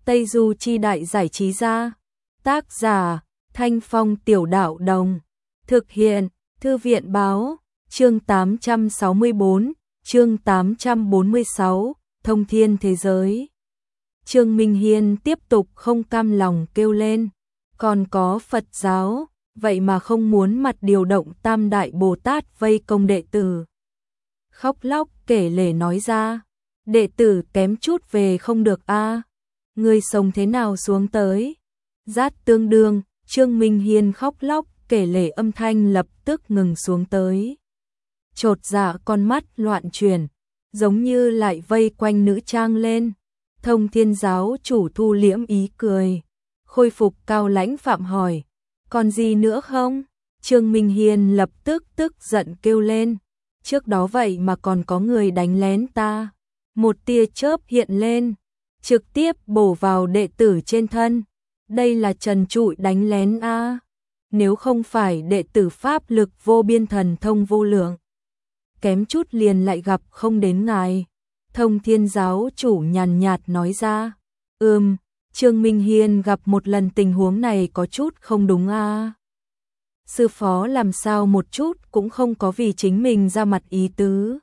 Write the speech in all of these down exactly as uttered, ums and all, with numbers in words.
Tây Du Chi Đại Giải Trí Gia. Tác giả Thanh Phong Tiểu Đạo Đồng. Thực hiện Thư viện Báo. Chương tám trăm sáu mươi tư, chương tám trăm bốn mươi sáu, Thông Thiên Thế Giới. Trương Minh Hiên tiếp tục không cam lòng kêu lên, còn có Phật giáo, vậy mà không muốn mặt điều động Tam Đại Bồ Tát vây công đệ tử. Khóc lóc kể lể nói ra, đệ tử kém chút về không được a, à. Người sống thế nào xuống tới? Rát tương đương, Trương Minh Hiên khóc lóc kể lể âm thanh lập tức ngừng xuống tới. Chột dạ con mắt loạn chuyển, giống như lại vây quanh nữ trang lên. Thông Thiên giáo chủ thu liễm ý cười, khôi phục cao lãnh phạm hỏi, còn gì nữa không? Trương Minh Hiên lập tức tức giận kêu lên, trước đó vậy mà còn có người đánh lén ta. Một tia chớp hiện lên, trực tiếp bổ vào đệ tử trên thân. Đây là trần trụi đánh lén a. À. Nếu không phải đệ tử pháp lực vô biên thần thông vô lượng, kém chút liền lại gặp không đến ngài. Thông Thiên giáo chủ nhàn nhạt nói ra. Ừm, Trương Minh Hiên gặp một lần tình huống này có chút không đúng a. À. Sư phó làm sao một chút cũng không có vì chính mình ra mặt ý tứ.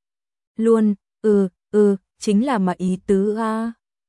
Luôn, ừ, ừ, chính là mà ý tứ a. À.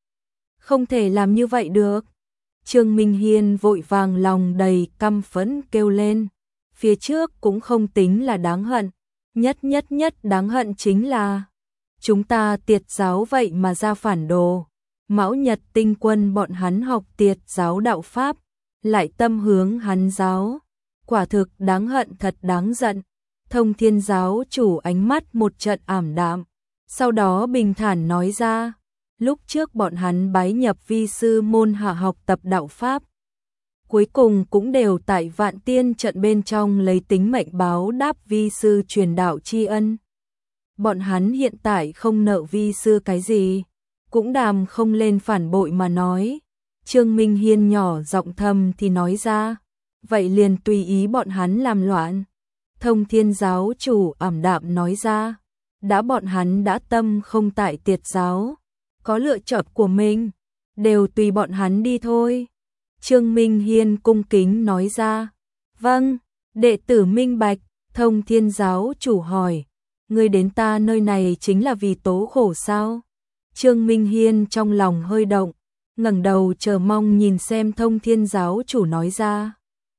Không thể làm như vậy được. Trương Minh Hiên vội vàng lòng đầy căm phẫn kêu lên. Phía trước cũng không tính là đáng hận. Nhất nhất nhất đáng hận chính là chúng ta Tiệt giáo vậy mà ra phản đồ. Mão Nhật tinh quân bọn hắn học Tiệt giáo đạo Pháp, lại tâm hướng hắn giáo. Quả thực đáng hận thật đáng giận. Thông Thiên giáo chủ ánh mắt một trận ảm đạm, sau đó bình thản nói ra. Lúc trước bọn hắn bái nhập vi sư môn hạ học tập đạo Pháp, cuối cùng cũng đều tại Vạn Tiên trận bên trong lấy tính mệnh báo đáp vi sư truyền đạo tri ân. Bọn hắn hiện tại không nợ vi sư cái gì, cũng đàm không lên phản bội mà nói. Trương Minh Hiên nhỏ giọng thầm thì nói ra, vậy liền tùy ý bọn hắn làm loạn. Thông Thiên giáo chủ ảm đạm nói ra, đã bọn hắn đã tâm không tại Tiệt giáo, có lựa chọn của mình, đều tùy bọn hắn đi thôi. Trương Minh Hiên cung kính nói ra, vâng, đệ tử minh bạch. Thông Thiên giáo chủ hỏi, ngươi đến ta nơi này chính là vì tố khổ sao? Trương Minh Hiên trong lòng hơi động, ngẩng đầu chờ mong nhìn xem Thông Thiên giáo chủ nói ra.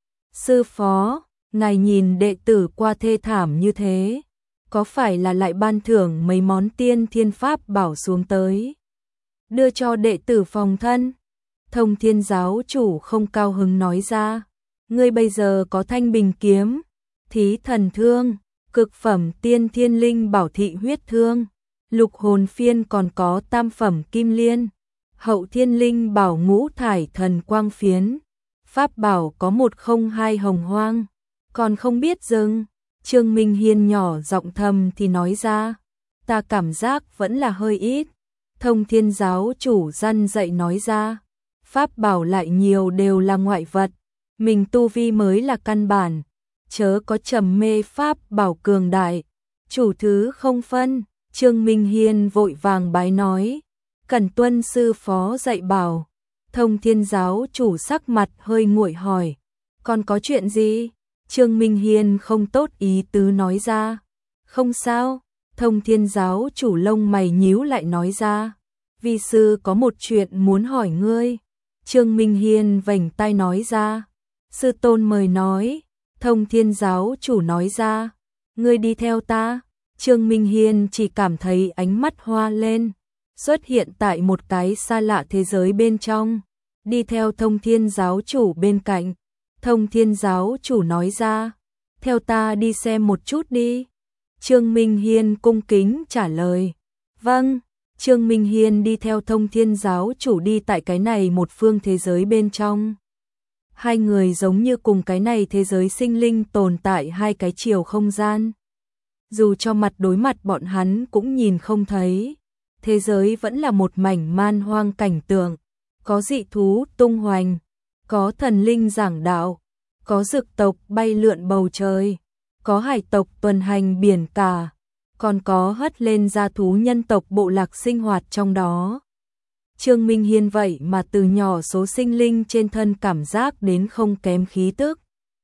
Sư phó, ngài nhìn đệ tử qua thê thảm như thế, có phải là lại ban thưởng mấy món tiên thiên pháp bảo xuống tới, đưa cho đệ tử phòng thân? Thông Thiên giáo chủ không cao hứng nói ra, ngươi bây giờ có Thanh Bình kiếm, Thí Thần Thương, cực phẩm tiên thiên linh bảo Thị Huyết Thương, lục hồn phiên, còn có tam phẩm Kim Liên, hậu thiên linh bảo Ngũ Thải Thần Quang Phiến, pháp bảo có một không hai Hồng Hoang, còn không biết dừng. Trương Minh Hiên nhỏ giọng thầm thì nói ra, ta cảm giác vẫn là hơi ít. Thông Thiên giáo chủ răn dạy nói ra, pháp bảo lại nhiều đều là ngoại vật, mình tu vi mới là căn bản, chớ có trầm mê pháp bảo cường đại, chủ thứ không phân. Trương Minh Hiên vội vàng bái nói, cần tuân sư phó dạy bảo. Thông Thiên giáo chủ sắc mặt hơi nguội hỏi, còn có chuyện gì? Trương Minh Hiên không tốt ý tứ nói ra, không sao. Thông Thiên giáo chủ lông mày nhíu lại nói ra, vi sư có một chuyện muốn hỏi ngươi. Trương Minh Hiên vểnh tai nói ra, sư tôn mời nói. Thông Thiên giáo chủ nói ra, ngươi đi theo ta. Trương Minh Hiên chỉ cảm thấy ánh mắt hoa lên, xuất hiện tại một cái xa lạ thế giới bên trong, đi theo Thông Thiên giáo chủ bên cạnh. Thông Thiên giáo chủ nói ra, theo ta đi xem một chút đi. Trương Minh Hiên cung kính trả lời, vâng. Trương Minh Hiên đi theo Thông Thiên giáo chủ đi tại cái này một phương thế giới bên trong. Hai người giống như cùng cái này thế giới sinh linh tồn tại hai cái chiều không gian. Dù cho mặt đối mặt bọn hắn cũng nhìn không thấy. Thế giới vẫn là một mảnh man hoang cảnh tượng. Có dị thú tung hoành, có thần linh giảng đạo, có dược tộc bay lượn bầu trời, có hải tộc tuần hành biển cả, còn có hất lên gia thú nhân tộc bộ lạc sinh hoạt trong đó. Trương Minh Hiên vậy mà từ nhỏ số sinh linh trên thân cảm giác đến không kém khí tức.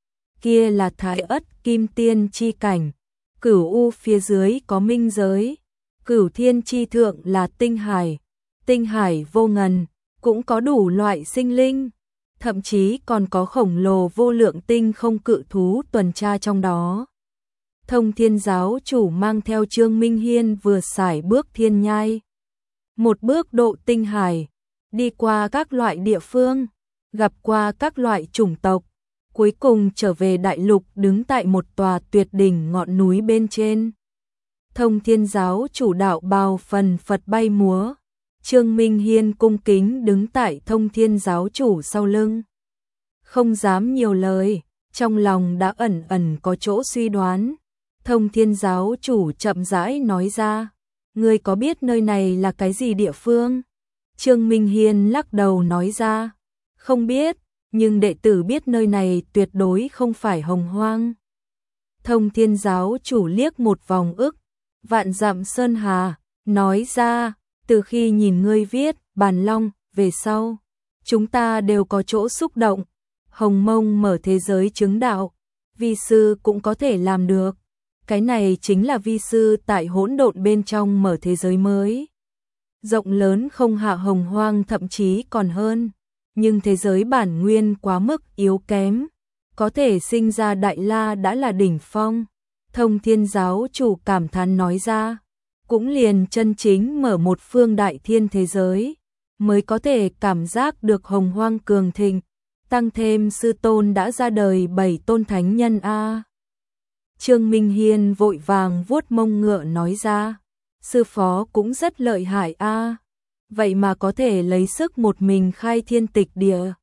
Kia là Thái Ất Kim Tiên chi cảnh, Cửu U phía dưới có minh giới, Cửu Thiên chi thượng là tinh hải, tinh hải vô ngần, cũng có đủ loại sinh linh, thậm chí còn có khổng lồ vô lượng tinh không cự thú tuần tra trong đó. Thông Thiên giáo chủ mang theo Trương Minh Hiên vừa sải bước thiên nhai, một bước độ tinh hải, đi qua các loại địa phương, gặp qua các loại chủng tộc, cuối cùng trở về đại lục đứng tại một tòa tuyệt đỉnh ngọn núi bên trên. Thông Thiên giáo chủ đạo bào phần phật bay múa, Trương Minh Hiên cung kính đứng tại Thông Thiên giáo chủ sau lưng. Không dám nhiều lời, trong lòng đã ẩn ẩn có chỗ suy đoán. Thông Thiên giáo chủ chậm rãi nói ra, ngươi có biết nơi này là cái gì địa phương? Trương Minh Hiên lắc đầu nói ra, không biết, nhưng đệ tử biết nơi này tuyệt đối không phải Hồng Hoang. Thông Thiên giáo chủ liếc một vòng ức, vạn dặm sơn hà, nói ra, từ khi nhìn ngươi viết Bàn Long về sau, chúng ta đều có chỗ xúc động. Hồng Mông mở thế giới chứng đạo, vi sư cũng có thể làm được. Cái này chính là vi sư tại hỗn độn bên trong mở thế giới mới. Rộng lớn không hạ Hồng Hoang, thậm chí còn hơn. Nhưng thế giới bản nguyên quá mức yếu kém, có thể sinh ra Đại La đã là đỉnh phong. Thông Thiên giáo chủ cảm thán nói ra, cũng liền chân chính mở một phương đại thiên thế giới, mới có thể cảm giác được Hồng Hoang cường thịnh, tăng thêm sư tôn đã ra đời bảy tôn thánh nhân a. Trương Minh Hiên vội vàng vuốt mông ngựa nói ra, sư phó cũng rất lợi hại a, vậy mà có thể lấy sức một mình khai thiên tịch địa.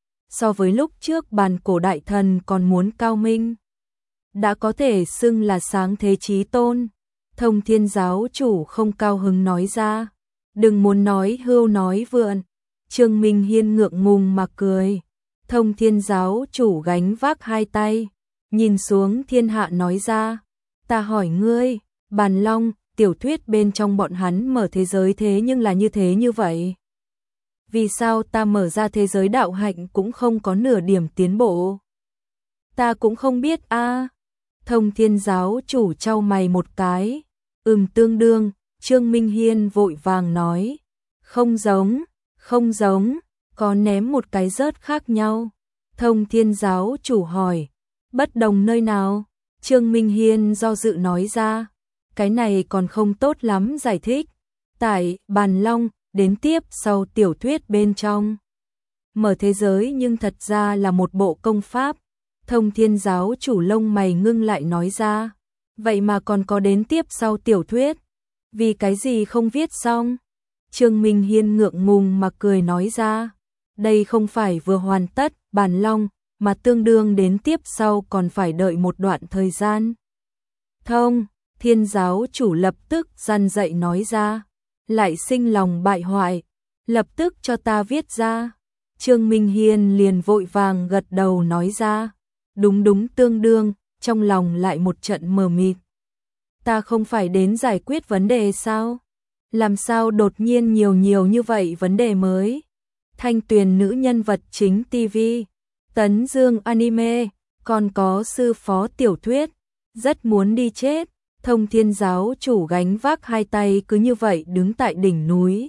So với lúc trước Bàn Cổ đại thần còn muốn cao minh, đã có thể xưng là sáng thế chí tôn. Thông Thiên giáo chủ không cao hứng nói ra, đừng muốn nói hưu nói vượn. Trương Minh Hiên ngượng ngùng mà cười. Thông Thiên giáo chủ gánh vác hai tay, nhìn xuống thiên hạ nói ra, ta hỏi ngươi, Bàn Long, tiểu thuyết bên trong bọn hắn mở thế giới thế nhưng là như thế như vậy. Vì sao ta mở ra thế giới đạo hạnh cũng không có nửa điểm tiến bộ? Ta cũng không biết a. Thông Thiên giáo chủ trao mày một cái, ừm tương đương. Trương Minh Hiên vội vàng nói, không giống, không giống, có ném một cái rớt khác nhau. Thông Thiên giáo chủ hỏi, bất đồng nơi nào? Trương Minh Hiên do dự nói ra, cái này còn không tốt lắm giải thích. Tại Bàn Long, đến tiếp sau tiểu thuyết bên trong, mở thế giới nhưng thật ra là một bộ công pháp. Thông Thiên giáo chủ lông mày ngưng lại nói ra, vậy mà còn có đến tiếp sau tiểu thuyết, vì cái gì không viết xong? Trương Minh Hiên ngượng ngùng mà cười nói ra, đây không phải vừa hoàn tất Bàn Long, mà tương đương đến tiếp sau còn phải đợi một đoạn thời gian. Thông Thiên giáo chủ lập tức răn dậy nói ra, lại sinh lòng bại hoại, lập tức cho ta viết ra. Trương Minh Hiên liền vội vàng gật đầu nói ra, đúng đúng tương đương, trong lòng lại một trận mờ mịt. Ta không phải đến giải quyết vấn đề sao? Làm sao đột nhiên nhiều nhiều như vậy vấn đề mới? Thanh Tuyền nữ nhân vật chính ti vi, Tấn Dương anime, còn có sư phó tiểu thuyết, rất muốn đi chết. Thông Thiên giáo chủ gánh vác hai tay cứ như vậy đứng tại đỉnh núi.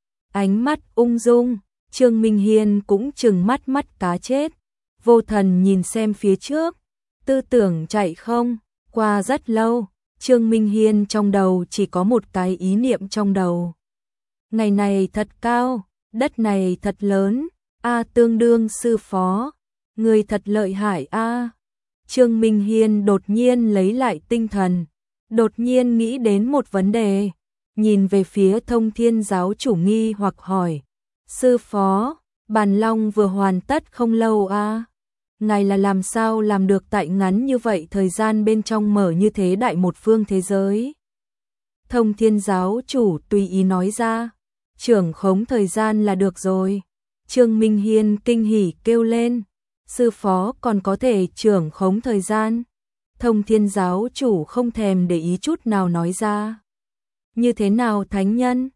Ánh mắt ung dung, Trương Minh Hiên cũng trừng mắt mắt cá chết. Vô thần nhìn xem phía trước, tư tưởng chạy không, qua rất lâu, Trương Minh Hiên trong đầu chỉ có một cái ý niệm trong đầu. Ngày này thật cao, đất này thật lớn, a tương đương sư phó, người thật lợi hại a. Trương Minh Hiên đột nhiên lấy lại tinh thần, đột nhiên nghĩ đến một vấn đề, nhìn về phía Thông Thiên giáo chủ nghi hoặc hỏi, sư phó, Bàn Long vừa hoàn tất không lâu a, ngài là làm sao làm được tại ngắn như vậy thời gian bên trong mở như thế đại một phương thế giới? Thông Thiên giáo chủ tùy ý nói ra, trưởng khống thời gian là được rồi. Trương Minh Hiên kinh hỉ kêu lên, sư phó còn có thể trưởng khống thời gian? Thông Thiên giáo chủ không thèm để ý chút nào nói ra, như thế nào thánh nhân?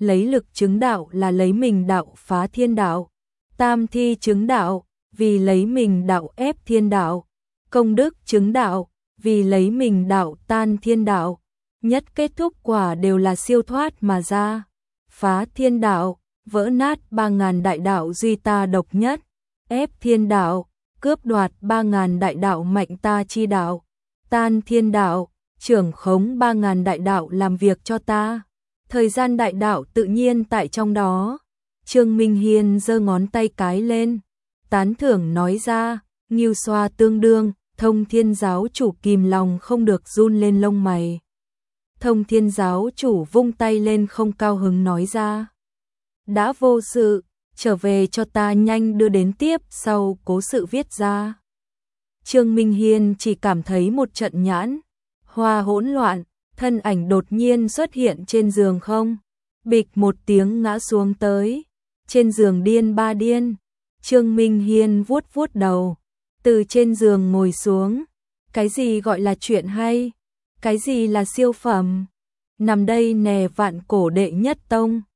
lấy lực chứng đạo là lấy mình đạo phá thiên đạo, tam thi chứng đạo, vì lấy mình đạo ép thiên đạo, công đức chứng đạo, vì lấy mình đạo tan thiên đạo, nhất kết thúc quả đều là siêu thoát mà ra, phá thiên đạo, vỡ nát ba ngàn đại đạo duy ta độc nhất, ép thiên đạo, cướp đoạt ba ngàn đại đạo mạnh ta chi đạo, tan thiên đạo, trưởng khống ba ngàn đại đạo làm việc cho ta. Thời gian đại đạo tự nhiên tại trong đó. Trương Minh Hiên giơ ngón tay cái lên, tán thưởng nói ra, Ngưu Xoa tương đương, Thông Thiên giáo chủ kìm lòng không được run lên lông mày. Thông Thiên giáo chủ vung tay lên không cao hứng nói ra, đã vô sự, trở về cho ta nhanh đưa đến tiếp sau cố sự viết ra. Trương Minh Hiên chỉ cảm thấy một trận nhãn hoa hỗn loạn, thân ảnh đột nhiên xuất hiện trên giường không, bịch một tiếng ngã xuống tới, trên giường điên ba điên. Trương Minh Hiên vuốt vuốt đầu, từ trên giường ngồi xuống, cái gì gọi là chuyện hay, cái gì là siêu phẩm, nằm đây nè vạn cổ đệ nhất tông.